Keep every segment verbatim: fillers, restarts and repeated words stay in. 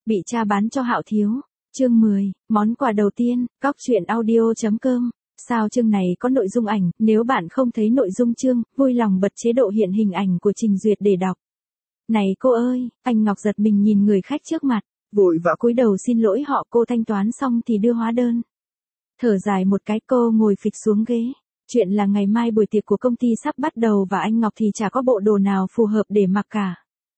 Bị cha bán cho Hạo Thiếu. Chương mười, món quà đầu tiên, cóc truyện audio.com. Sao chương này có nội dung ảnh, nếu bạn không thấy nội dung chương, vui lòng bật chế độ hiện hình ảnh của trình duyệt để đọc. Này cô ơi, anh Ngọc giật mình nhìn người khách trước mặt, vội vã cúi đầu xin lỗi họ. Cô thanh toán xong thì đưa hóa đơn. Thở dài một cái, cô ngồi phịch xuống ghế. Chuyện là ngày mai buổi tiệc của công ty sắp bắt đầu và anh Ngọc thì chả có bộ đồ nào phù hợp để mặc cả.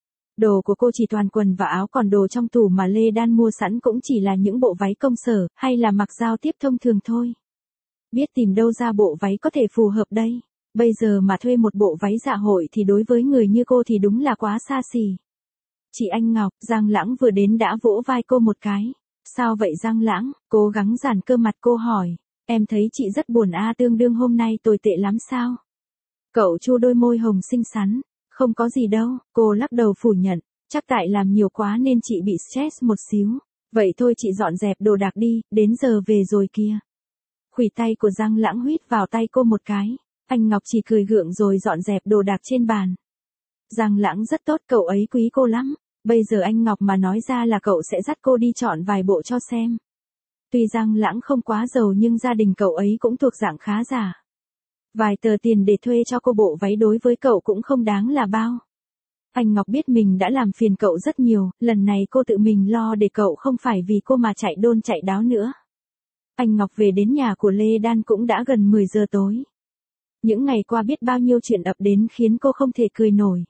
Đồ của cô chỉ toàn quần và áo, còn đồ trong tủ mà Lê Đan mua sẵn cũng chỉ là những bộ váy công sở, hay là mặc giao tiếp thông thường thôi. Biết tìm đâu ra bộ váy có thể phù hợp đây. Bây giờ mà thuê một bộ váy dạ hội thì đối với người như cô thì đúng là quá xa xỉ. Chị Anh Ngọc, Giang Lãng vừa đến đã vỗ vai cô một cái. Sao vậy Giang Lãng? Cố gắng giãn cơ mặt cô hỏi. Em thấy chị rất buồn a, tương đương hôm nay tồi tệ lắm sao? Cậu chu đôi môi hồng xinh xắn. Không có gì đâu, cô lắc đầu phủ nhận. Chắc tại làm nhiều quá nên chị bị stress một xíu. Vậy thôi chị dọn dẹp đồ đạc đi, đến giờ về rồi kìa. Khuỷu tay của Giang Lãng huýt vào tay cô một cái. Anh Ngọc chỉ cười gượng rồi dọn dẹp đồ đạc trên bàn. Giang Lãng rất tốt, cậu ấy quý cô lắm. Bây giờ anh Ngọc mà nói ra là cậu sẽ dắt cô đi chọn vài bộ cho xem. Tuy Giang Lãng không quá giàu nhưng gia đình cậu ấy cũng thuộc dạng khá giả. Vài tờ tiền để thuê cho cô bộ váy đối với cậu cũng không đáng là bao. Anh Ngọc biết mình đã làm phiền cậu rất nhiều, lần này cô tự mình lo để cậu không phải vì cô mà chạy đôn chạy đáo nữa. Anh Ngọc về đến nhà của Lê Đan cũng đã gần mười giờ tối. Những ngày qua biết bao nhiêu chuyện ập đến khiến cô không thể cười nổi.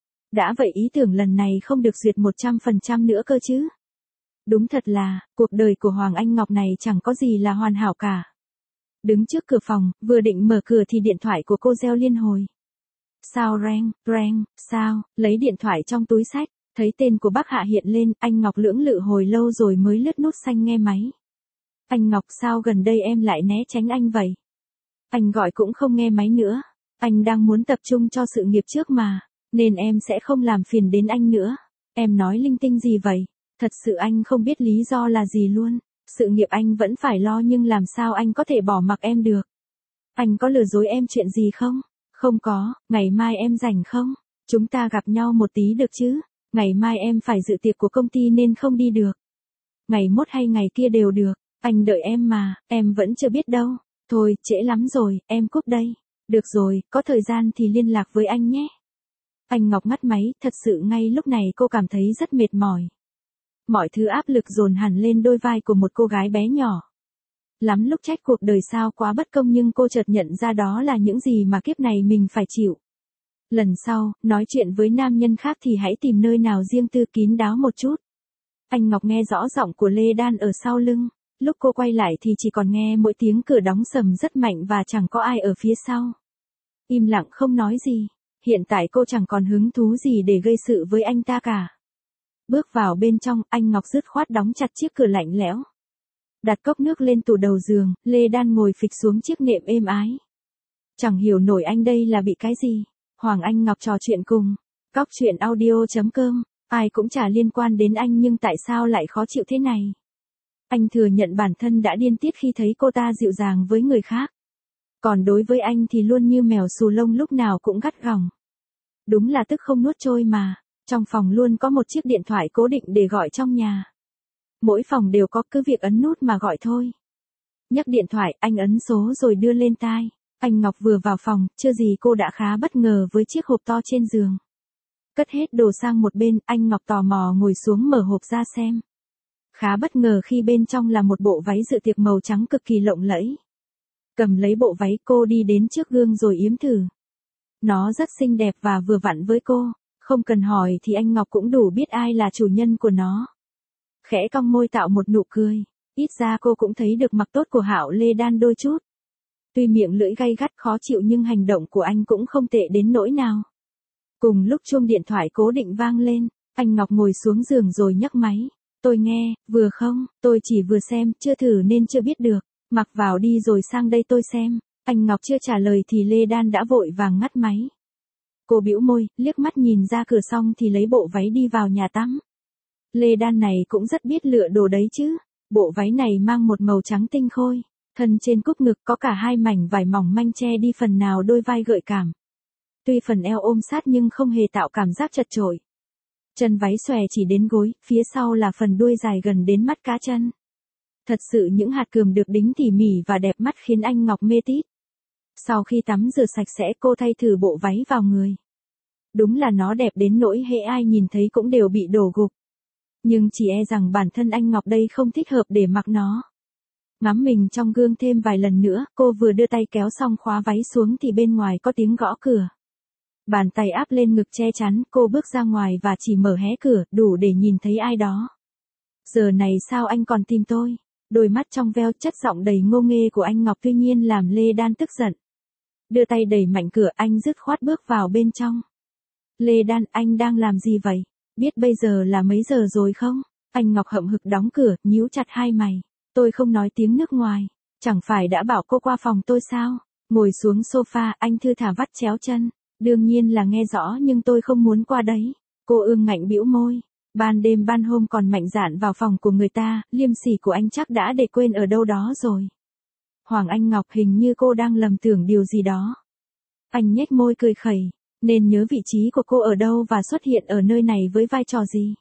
Đã vậy ý tưởng lần này không được duyệt một trăm phần trăm nữa cơ chứ. Đúng thật là, cuộc đời của Hoàng Anh Ngọc này chẳng có gì là hoàn hảo cả. Đứng trước cửa phòng, vừa định mở cửa thì điện thoại của cô reo liên hồi. Sao reng, reng, sao, lấy điện thoại trong túi xách, thấy tên của bác Hạ hiện lên, anh Ngọc lưỡng lự hồi lâu rồi mới lướt nút xanh nghe máy. Anh Ngọc, sao gần đây em lại né tránh anh vậy? Anh gọi cũng không nghe máy nữa, anh đang muốn tập trung cho sự nghiệp trước mà, nên em sẽ không làm phiền đến anh nữa. Em nói linh tinh gì vậy? Thật sự anh không biết lý do là gì luôn. Sự nghiệp anh vẫn phải lo nhưng làm sao anh có thể bỏ mặc em được? Anh có lừa dối em chuyện gì không? Không có, ngày mai em rảnh không? Chúng ta gặp nhau một tí được chứ? Ngày mai em phải dự tiệc của công ty nên không đi được. Ngày mốt hay ngày kia đều được, anh đợi em mà, em vẫn chưa biết đâu. Thôi, trễ lắm rồi, em cúp đây. Được rồi, có thời gian thì liên lạc với anh nhé. Anh Ngọc ngắt máy, thật sự ngay lúc này cô cảm thấy rất mệt mỏi. Mọi thứ áp lực dồn hẳn lên đôi vai của một cô gái bé nhỏ. Lắm lúc trách cuộc đời sao quá bất công nhưng cô chợt nhận ra đó là những gì mà kiếp này mình phải chịu. Lần sau, nói chuyện với nam nhân khác thì hãy tìm nơi nào riêng tư kín đáo một chút. Anh Ngọc nghe rõ giọng của Lê Đan ở sau lưng. Lúc cô quay lại thì chỉ còn nghe mỗi tiếng cửa đóng sầm rất mạnh và chẳng có ai ở phía sau. Im lặng không nói gì. Hiện tại cô chẳng còn hứng thú gì để gây sự với anh ta cả. Bước vào bên trong, anh Ngọc dứt khoát đóng chặt chiếc cửa lạnh lẽo. Đặt cốc nước lên tủ đầu giường, Lê Đan ngồi phịch xuống chiếc nệm êm ái. Chẳng hiểu nổi anh đây là bị cái gì. Hoàng Anh Ngọc trò chuyện cùng. Cóc truyện audio.com. Ai cũng chả liên quan đến anh nhưng tại sao lại khó chịu thế này? Anh thừa nhận bản thân đã điên tiết khi thấy cô ta dịu dàng với người khác. Còn đối với anh thì luôn như mèo xù lông lúc nào cũng gắt gỏng. Đúng là tức không nuốt trôi mà. Trong phòng luôn có một chiếc điện thoại cố định để gọi trong nhà. Mỗi phòng đều có, cứ việc ấn nút mà gọi thôi. Nhấc điện thoại, anh ấn số rồi đưa lên tai. Anh Ngọc vừa vào phòng, chưa gì cô đã khá bất ngờ với chiếc hộp to trên giường. Cất hết đồ sang một bên, anh Ngọc tò mò ngồi xuống mở hộp ra xem. Khá bất ngờ khi bên trong là một bộ váy dự tiệc màu trắng cực kỳ lộng lẫy. Cầm lấy bộ váy cô đi đến trước gương rồi yếm thử. Nó rất xinh đẹp và vừa vặn với cô. Không cần hỏi thì anh Ngọc cũng đủ biết ai là chủ nhân của nó. Khẽ cong môi tạo một nụ cười. Ít ra cô cũng thấy được mặt tốt của Hạo Lê Đan đôi chút. Tuy miệng lưỡi gay gắt khó chịu nhưng hành động của anh cũng không tệ đến nỗi nào. Cùng lúc chuông điện thoại cố định vang lên, anh Ngọc ngồi xuống giường rồi nhấc máy. Tôi nghe, vừa không, tôi chỉ vừa xem, chưa thử nên chưa biết được. Mặc vào đi rồi sang đây tôi xem. Anh Ngọc chưa trả lời thì Lê Đan đã vội vàng ngắt máy. Cô bĩu môi, liếc mắt nhìn ra cửa xong thì lấy bộ váy đi vào nhà tắm. Lê Đan này cũng rất biết lựa đồ đấy chứ. Bộ váy này mang một màu trắng tinh khôi. Thân trên cúc ngực có cả hai mảnh vải mỏng manh che đi phần nào đôi vai gợi cảm. Tuy phần eo ôm sát nhưng không hề tạo cảm giác chật chội. Chân váy xòe chỉ đến gối, phía sau là phần đuôi dài gần đến mắt cá chân. Thật sự những hạt cườm được đính tỉ mỉ và đẹp mắt khiến anh Ngọc mê tít. Sau khi tắm rửa sạch sẽ cô thay thử bộ váy vào người. Đúng là nó đẹp đến nỗi hễ ai nhìn thấy cũng đều bị đổ gục. Nhưng chỉ e rằng bản thân anh Ngọc đây không thích hợp để mặc nó. Ngắm mình trong gương thêm vài lần nữa, cô vừa đưa tay kéo xong khóa váy xuống thì bên ngoài có tiếng gõ cửa. Bàn tay áp lên ngực che chắn, cô bước ra ngoài và chỉ mở hé cửa, đủ để nhìn thấy ai đó. Giờ này sao anh còn tìm tôi? Đôi mắt trong veo chất giọng đầy ngô nghê của anh Ngọc tuy nhiên làm Lê Đan tức giận. Đưa tay đẩy mạnh cửa, anh dứt khoát bước vào bên trong. Lê Đan, anh đang làm gì vậy? Biết bây giờ là mấy giờ rồi không? Anh Ngọc hậm hực đóng cửa, nhíu chặt hai mày. Tôi không nói tiếng nước ngoài. Chẳng phải đã bảo cô qua phòng tôi sao? Ngồi xuống sofa, anh thư thả vắt chéo chân. Đương nhiên là nghe rõ nhưng tôi không muốn qua đấy. Cô ương ngạnh bĩu môi. Ban đêm ban hôm còn mạnh dạn vào phòng của người ta, liêm sỉ của anh chắc đã để quên ở đâu đó rồi. Hoàng Anh Ngọc, hình như cô đang lầm tưởng điều gì đó. Anh nhếch môi cười khẩy. Nên nhớ vị trí của cô ở đâu và xuất hiện ở nơi này với vai trò gì.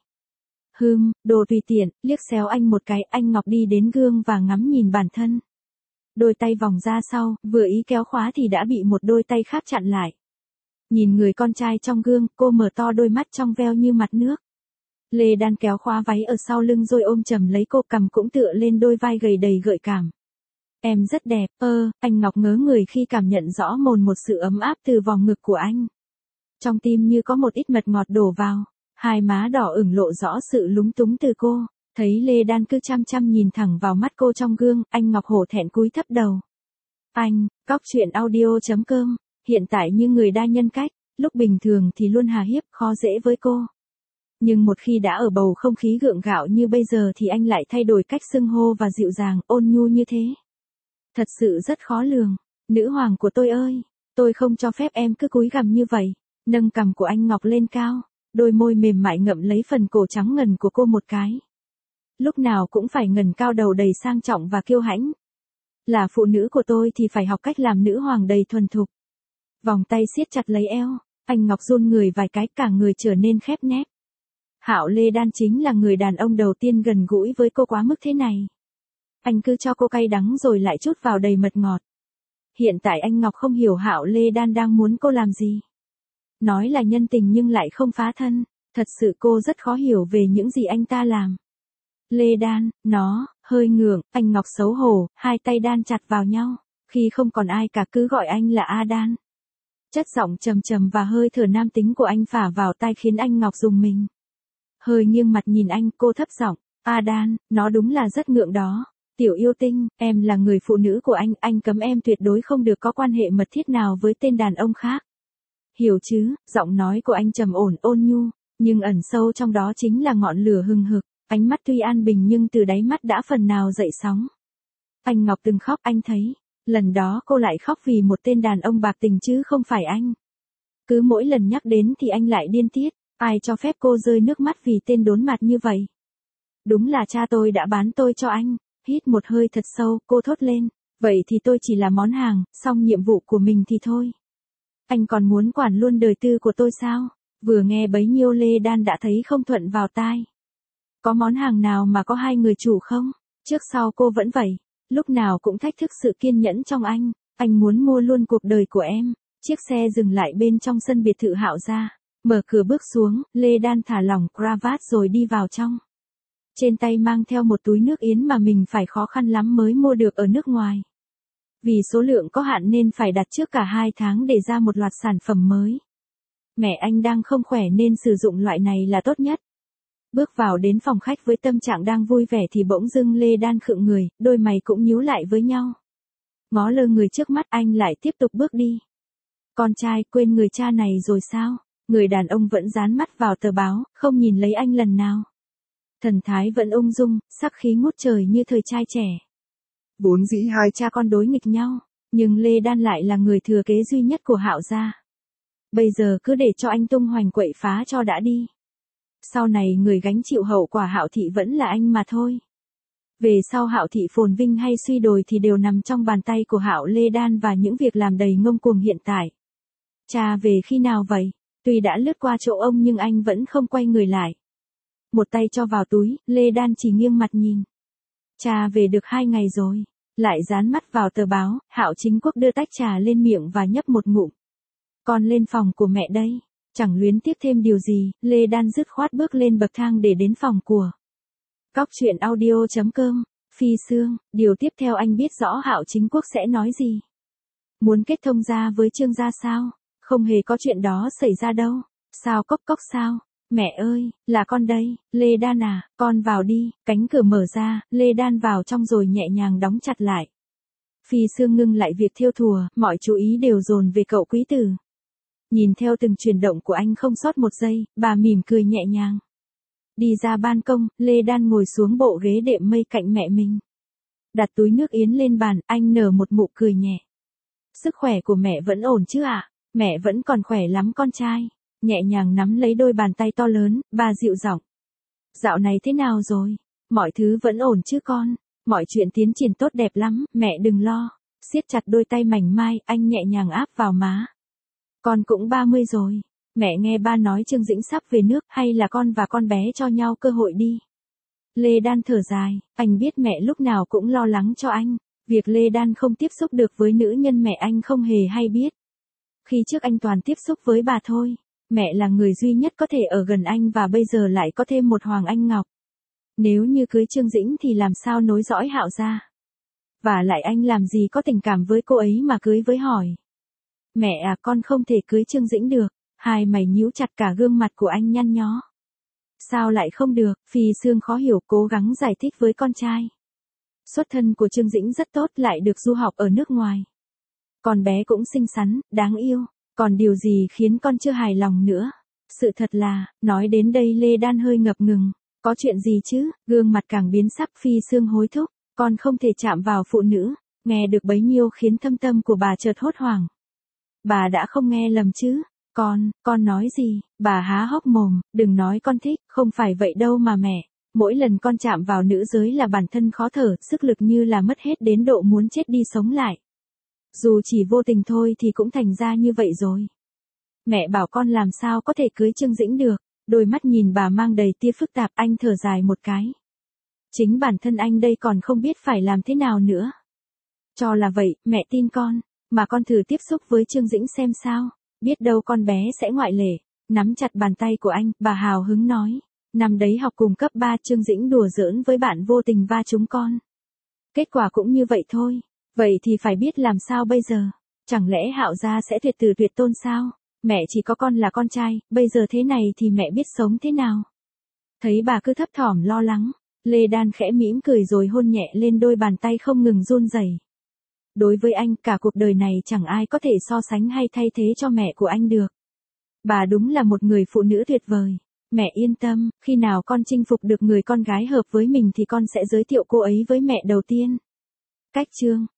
Hừm, đồ tùy tiện, liếc xéo anh một cái, anh Ngọc đi đến gương và ngắm nhìn bản thân. Đôi tay vòng ra sau, vừa ý kéo khóa thì đã bị một đôi tay khác chặn lại. Nhìn người con trai trong gương, cô mở to đôi mắt trong veo như mặt nước. Lê Đan kéo khóa váy ở sau lưng rồi ôm chầm lấy cô, cằm cũng tựa lên đôi vai gầy đầy gợi cảm. Em rất đẹp, ơ, anh Ngọc ngớ người khi cảm nhận rõ mồn một sự ấm áp từ vòng ngực của anh. Trong tim như có một ít mật ngọt đổ vào, hai má đỏ ửng lộ rõ sự lúng túng từ cô. Thấy Lê Đan cứ chăm chăm nhìn thẳng vào mắt cô trong gương, anh Ngọc hổ thẹn cúi thấp đầu. Anh, cóc truyện audio chấm com, hiện tại như người đa nhân cách, lúc bình thường thì luôn hà hiếp, khó dễ với cô. Nhưng một khi đã ở bầu không khí gượng gạo như bây giờ thì anh lại thay đổi cách xưng hô và dịu dàng, ôn nhu như thế. Thật sự rất khó lường. Nữ hoàng của tôi ơi, tôi không cho phép em cứ cúi gằm như vậy. Nâng cằm của anh Ngọc lên cao, đôi môi mềm mại ngậm lấy phần cổ trắng ngần của cô một cái. Lúc nào cũng phải ngẩng cao đầu đầy sang trọng và kiêu hãnh. Là phụ nữ của tôi thì phải học cách làm nữ hoàng đầy thuần thục. Vòng tay siết chặt lấy eo, anh Ngọc run người vài cái, cả người trở nên khép nép. Hạo Lê Đan chính là người đàn ông đầu tiên gần gũi với cô quá mức thế này. Anh cứ cho cô cay đắng rồi lại chút vào đầy mật ngọt. Hiện tại anh Ngọc không hiểu Hạo Lê Đan đang muốn cô làm gì. Nói là nhân tình nhưng lại không phá thân, thật sự cô rất khó hiểu về những gì anh ta làm. Lê Đan, nó, hơi ngượng, anh Ngọc xấu hổ, hai tay đan chặt vào nhau, khi không còn ai cả cứ gọi anh là A Đan. Chất giọng trầm trầm và hơi thở nam tính của anh phả vào tai khiến anh Ngọc rùng mình. Hơi nghiêng mặt nhìn anh, cô thấp giọng, A Đan, nó đúng là rất ngượng đó. Tiểu yêu tinh, em là người phụ nữ của anh, anh cấm em tuyệt đối không được có quan hệ mật thiết nào với tên đàn ông khác. Hiểu chứ, giọng nói của anh trầm ổn ôn nhu, nhưng ẩn sâu trong đó chính là ngọn lửa hừng hực, ánh mắt tuy an bình nhưng từ đáy mắt đã phần nào dậy sóng. Anh Ngọc từng khóc, anh thấy, lần đó cô lại khóc vì một tên đàn ông bạc tình chứ không phải anh. Cứ mỗi lần nhắc đến thì anh lại điên tiết, ai cho phép cô rơi nước mắt vì tên đốn mặt như vậy. Đúng là cha tôi đã bán tôi cho anh. Hít một hơi thật sâu, cô thốt lên, vậy thì tôi chỉ là món hàng, xong nhiệm vụ của mình thì thôi. Anh còn muốn quản luôn đời tư của tôi sao? Vừa nghe bấy nhiêu Lê Đan đã thấy không thuận vào tai. Có món hàng nào mà có hai người chủ không? Trước sau cô vẫn vậy, lúc nào cũng thách thức sự kiên nhẫn trong anh. Anh muốn mua luôn cuộc đời của em. Chiếc xe dừng lại bên trong sân biệt thự Hạo gia. Mở cửa bước xuống, Lê Đan thả lỏng cravat rồi đi vào trong. Trên tay mang theo một túi nước yến mà mình phải khó khăn lắm mới mua được ở nước ngoài. Vì số lượng có hạn nên phải đặt trước cả hai tháng để ra một loạt sản phẩm mới. Mẹ anh đang không khỏe nên sử dụng loại này là tốt nhất. Bước vào đến phòng khách với tâm trạng đang vui vẻ thì bỗng dưng Lê Đan khựng người, đôi mày cũng nhíu lại với nhau. Ngó lơ người trước mắt anh lại tiếp tục bước đi. Con trai quên người cha này rồi sao? Người đàn ông vẫn dán mắt vào tờ báo, không nhìn lấy anh lần nào. Thần thái vẫn ung dung, sắc khí ngút trời như thời trai trẻ. Vốn dĩ hai cha con đối nghịch nhau, nhưng Lê Đan lại là người thừa kế duy nhất của Hạo gia. Bây giờ cứ để cho anh tung hoành quậy phá cho đã đi. Sau này người gánh chịu hậu quả Hạo thị vẫn là anh mà thôi. Về sau Hạo thị phồn vinh hay suy đồi thì đều nằm trong bàn tay của Hạo Lê Đan và những việc làm đầy ngông cuồng hiện tại. Cha về khi nào vậy? Tuy đã lướt qua chỗ ông nhưng anh vẫn không quay người lại. Một tay cho vào túi, Lê Đan chỉ nghiêng mặt nhìn. Cha về được hai ngày rồi. Lại dán mắt vào tờ báo, Hạo Chính Quốc đưa tách trà lên miệng và nhấp một ngụm. Con lên phòng của mẹ đây. Chẳng luyến tiếc thêm điều gì, Lê Đan dứt khoát bước lên bậc thang để đến phòng của Cóc truyện audio chấm com. Phi Sương, điều tiếp theo anh biết rõ Hạo Chính Quốc sẽ nói gì. Muốn kết thông gia với Trương gia sao? Không hề có chuyện đó xảy ra đâu. Sao Cốc Cốc sao? Mẹ ơi, là con đây, Lê Đan à, con vào đi. Cánh cửa mở ra, Lê Đan vào trong rồi nhẹ nhàng đóng chặt lại. Phi Sương ngưng lại việc thêu thùa, mọi chú ý đều dồn về cậu quý tử. Nhìn theo từng chuyển động của anh không sót một giây, bà mỉm cười nhẹ nhàng. Đi ra ban công, Lê Đan ngồi xuống bộ ghế đệm mây cạnh mẹ mình. Đặt túi nước yến lên bàn, anh nở một nụ cười nhẹ. Sức khỏe của mẹ vẫn ổn chứ ạ? À? Mẹ vẫn còn khỏe lắm con trai. Nhẹ nhàng nắm lấy đôi bàn tay to lớn, bà dịu giọng. Dạo này thế nào rồi? Mọi thứ vẫn ổn chứ con? Mọi chuyện tiến triển tốt đẹp lắm, mẹ đừng lo. Siết chặt đôi tay mảnh mai, anh nhẹ nhàng áp vào má. Con cũng ba mươi rồi. Mẹ nghe ba nói Trương Dĩnh sắp về nước, hay là con và con bé cho nhau cơ hội đi. Lê Đan thở dài, anh biết mẹ lúc nào cũng lo lắng cho anh. Việc Lê Đan không tiếp xúc được với nữ nhân mẹ anh không hề hay biết. Khi trước anh toàn tiếp xúc với bà thôi. Mẹ là người duy nhất có thể ở gần anh và bây giờ lại có thêm một Hoàng Anh Ngọc. Nếu như cưới Trương Dĩnh thì làm sao nối dõi Hạo gia? Và lại anh làm gì có tình cảm với cô ấy mà cưới với hỏi. Mẹ à, con không thể cưới Trương Dĩnh được. Hai mày nhíu chặt, cả gương mặt của anh nhăn nhó. Sao lại không được? Phi Sương khó hiểu, cố gắng giải thích với con trai. Xuất thân của Trương Dĩnh rất tốt, lại được du học ở nước ngoài. Con bé cũng xinh xắn, đáng yêu. Còn điều gì khiến con chưa hài lòng nữa? Sự thật là, nói đến đây Lê Đan hơi ngập ngừng. Có chuyện gì chứ? Gương mặt càng biến sắc, Phi Sương hối thúc. Con không thể chạm vào phụ nữ. Nghe được bấy nhiêu khiến thâm tâm của bà chợt hốt hoảng. Bà đã không nghe lầm chứ? Con, con nói gì? Bà há hốc mồm, đừng nói con thích, không phải vậy đâu mà mẹ. Mỗi lần con chạm vào nữ giới là bản thân khó thở, sức lực như là mất hết đến độ muốn chết đi sống lại. Dù chỉ vô tình thôi thì cũng thành ra như vậy rồi. Mẹ bảo con làm sao có thể cưới Trương Dĩnh được. Đôi mắt nhìn bà mang đầy tia phức tạp, anh thở dài một cái. Chính bản thân anh đây còn không biết phải làm thế nào nữa. Cho là vậy, mẹ tin con. Mà con thử tiếp xúc với Trương Dĩnh xem sao. Biết đâu con bé sẽ ngoại lệ. Nắm chặt bàn tay của anh, bà hào hứng nói. Năm đấy học cùng cấp ba, Trương Dĩnh đùa giỡn với bạn vô tình va chúng con. Kết quả cũng như vậy thôi. Vậy thì phải biết làm sao bây giờ? Chẳng lẽ Hạo gia sẽ tuyệt tử tuyệt tôn sao? Mẹ chỉ có con là con trai, bây giờ thế này thì mẹ biết sống thế nào? Thấy bà cứ thấp thỏm lo lắng, Lê Đan khẽ mỉm cười rồi hôn nhẹ lên đôi bàn tay không ngừng run rẩy. Đối với anh, cả cuộc đời này chẳng ai có thể so sánh hay thay thế cho mẹ của anh được. Bà đúng là một người phụ nữ tuyệt vời. Mẹ yên tâm, khi nào con chinh phục được người con gái hợp với mình thì con sẽ giới thiệu cô ấy với mẹ đầu tiên. Cách chương